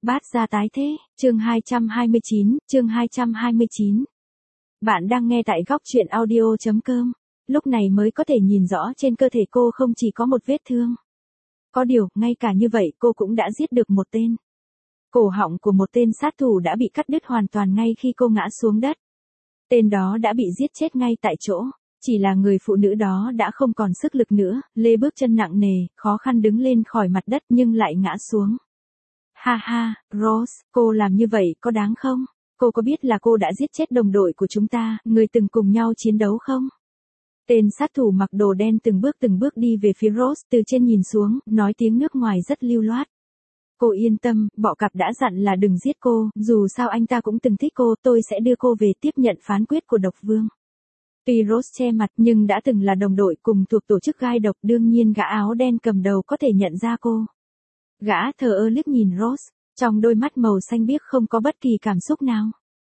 Bát gia tái thế, chương 229. Bạn đang nghe tại góc truyện audio.com. Lúc này mới có thể nhìn rõ trên cơ thể cô không chỉ có một vết thương. Có điều, ngay cả như vậy cô cũng đã giết được một tên. Cổ họng của một tên sát thủ đã bị cắt đứt hoàn toàn ngay khi cô ngã xuống đất. Tên đó đã bị giết chết ngay tại chỗ. Chỉ là người phụ nữ đó đã không còn sức lực nữa, lê bước chân nặng nề, khó khăn đứng lên khỏi mặt đất nhưng lại ngã xuống. Ha ha, Rose, cô làm như vậy có đáng không? Cô có biết là cô đã giết chết đồng đội của chúng ta, người từng cùng nhau chiến đấu không? Tên sát thủ mặc đồ đen từng bước đi về phía Rose, từ trên nhìn xuống, nói tiếng nước ngoài rất lưu loát. Cô yên tâm, bọ cạp đã dặn là đừng giết cô, dù sao anh ta cũng từng thích cô, tôi sẽ đưa cô về tiếp nhận phán quyết của độc vương. Tuy Rose che mặt nhưng đã từng là đồng đội cùng thuộc tổ chức gai độc, đương nhiên gã áo đen cầm đầu có thể nhận ra cô. Gã thờ ơ liếc nhìn Rose, trong đôi mắt màu xanh biếc không có bất kỳ cảm xúc nào.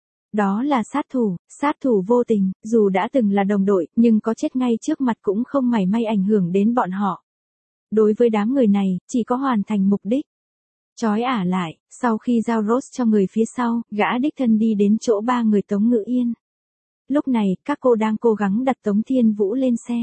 Đó là sát thủ vô tình, dù đã từng là đồng đội, nhưng có chết ngay trước mặt cũng không mảy may ảnh hưởng đến bọn họ. Đối với đám người này, chỉ có hoàn thành mục đích. Chói ả lại, sau khi giao Rose cho người phía sau, gã đích thân đi đến chỗ ba người Tống Ngữ Yên. Lúc này, các cô đang cố gắng đặt Tống Thiên Vũ lên xe.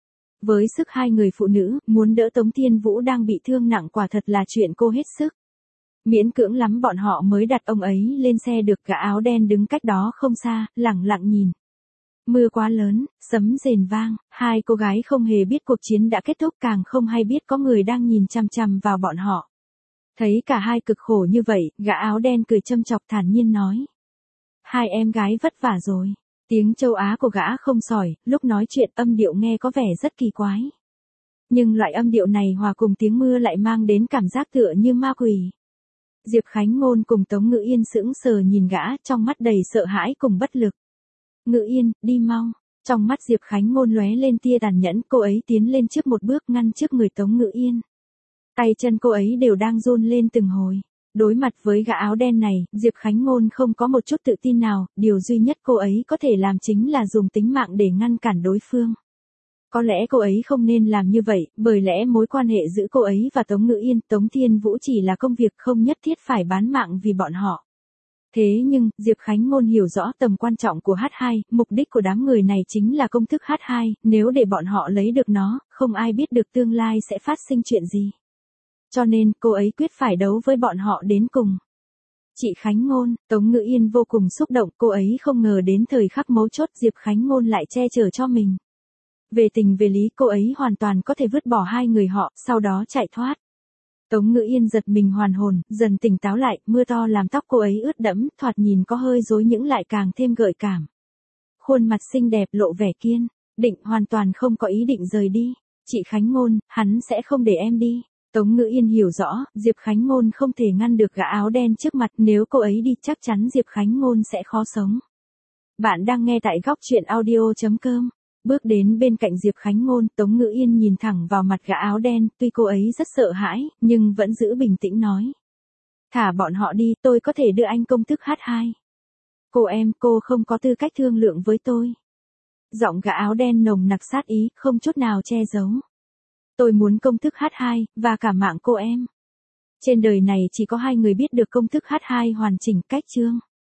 Với sức hai người phụ nữ, muốn đỡ Tống Thiên Vũ đang bị thương nặng quả thật là chuyện cô hết sức. Miễn cưỡng lắm bọn họ mới đặt ông ấy lên xe được, gã áo đen đứng cách đó không xa, lẳng lặng nhìn. Mưa quá lớn, sấm rền vang, hai cô gái không hề biết cuộc chiến đã kết thúc, càng không hay biết có người đang nhìn chằm chằm vào bọn họ. Thấy cả hai cực khổ như vậy, gã áo đen cười châm chọc thản nhiên nói. Hai em gái vất vả rồi. Tiếng châu Á của gã không sỏi, lúc nói chuyện âm điệu nghe có vẻ rất kỳ quái. Nhưng loại âm điệu này hòa cùng tiếng mưa lại mang đến cảm giác tựa như ma quỷ. Diệp Khánh Ngôn cùng Tống Ngữ Yên sững sờ nhìn gã, trong mắt đầy sợ hãi cùng bất lực. Ngữ Yên, đi mau. Trong mắt Diệp Khánh Ngôn lóe lên tia tàn nhẫn, cô ấy tiến lên trước một bước ngăn trước người Tống Ngữ Yên. Tay chân cô ấy đều đang run lên từng hồi. Đối mặt với gã áo đen này, Diệp Khánh Ngôn không có một chút tự tin nào, điều duy nhất cô ấy có thể làm chính là dùng tính mạng để ngăn cản đối phương. Có lẽ cô ấy không nên làm như vậy, bởi lẽ mối quan hệ giữa cô ấy và Tống Ngữ Yên, Tống Thiên Vũ chỉ là công việc, không nhất thiết phải bán mạng vì bọn họ. Thế nhưng, Diệp Khánh Ngôn hiểu rõ tầm quan trọng của H2, mục đích của đám người này chính là công thức H2, nếu để bọn họ lấy được nó, không ai biết được tương lai sẽ phát sinh chuyện gì. Cho nên, cô ấy quyết phải đấu với bọn họ đến cùng. Chị Khánh Ngôn, Tống Ngữ Yên vô cùng xúc động, cô ấy không ngờ đến thời khắc mấu chốt Diệp Khánh Ngôn lại che chở cho mình. Về tình về lý cô ấy hoàn toàn có thể vứt bỏ hai người họ, sau đó chạy thoát. Tống Ngữ Yên giật mình hoàn hồn, dần tỉnh táo lại, mưa to làm tóc cô ấy ướt đẫm, thoạt nhìn có hơi rối những lại càng thêm gợi cảm. Khuôn mặt xinh đẹp lộ vẻ kiên định, hoàn toàn không có ý định rời đi. Chị Khánh Ngôn, hắn sẽ không để em đi. Tống Ngữ Yên hiểu rõ, Diệp Khánh Ngôn không thể ngăn được gã áo đen trước mặt, nếu cô ấy đi chắc chắn Diệp Khánh Ngôn sẽ khó sống. Bạn đang nghe tại góc truyện audio.com. Bước đến bên cạnh Diệp Khánh Ngôn, Tống Ngữ Yên nhìn thẳng vào mặt gã áo đen, tuy cô ấy rất sợ hãi, nhưng vẫn giữ bình tĩnh nói. Thả bọn họ đi, tôi có thể đưa anh công thức H2. Cô không có tư cách thương lượng với tôi. Giọng gã áo đen nồng nặc sát ý, không chút nào che giấu. Tôi muốn công thức H2, và cả mạng cô em. Trên đời này chỉ có hai người biết được công thức H2 hoàn chỉnh, cách Trương.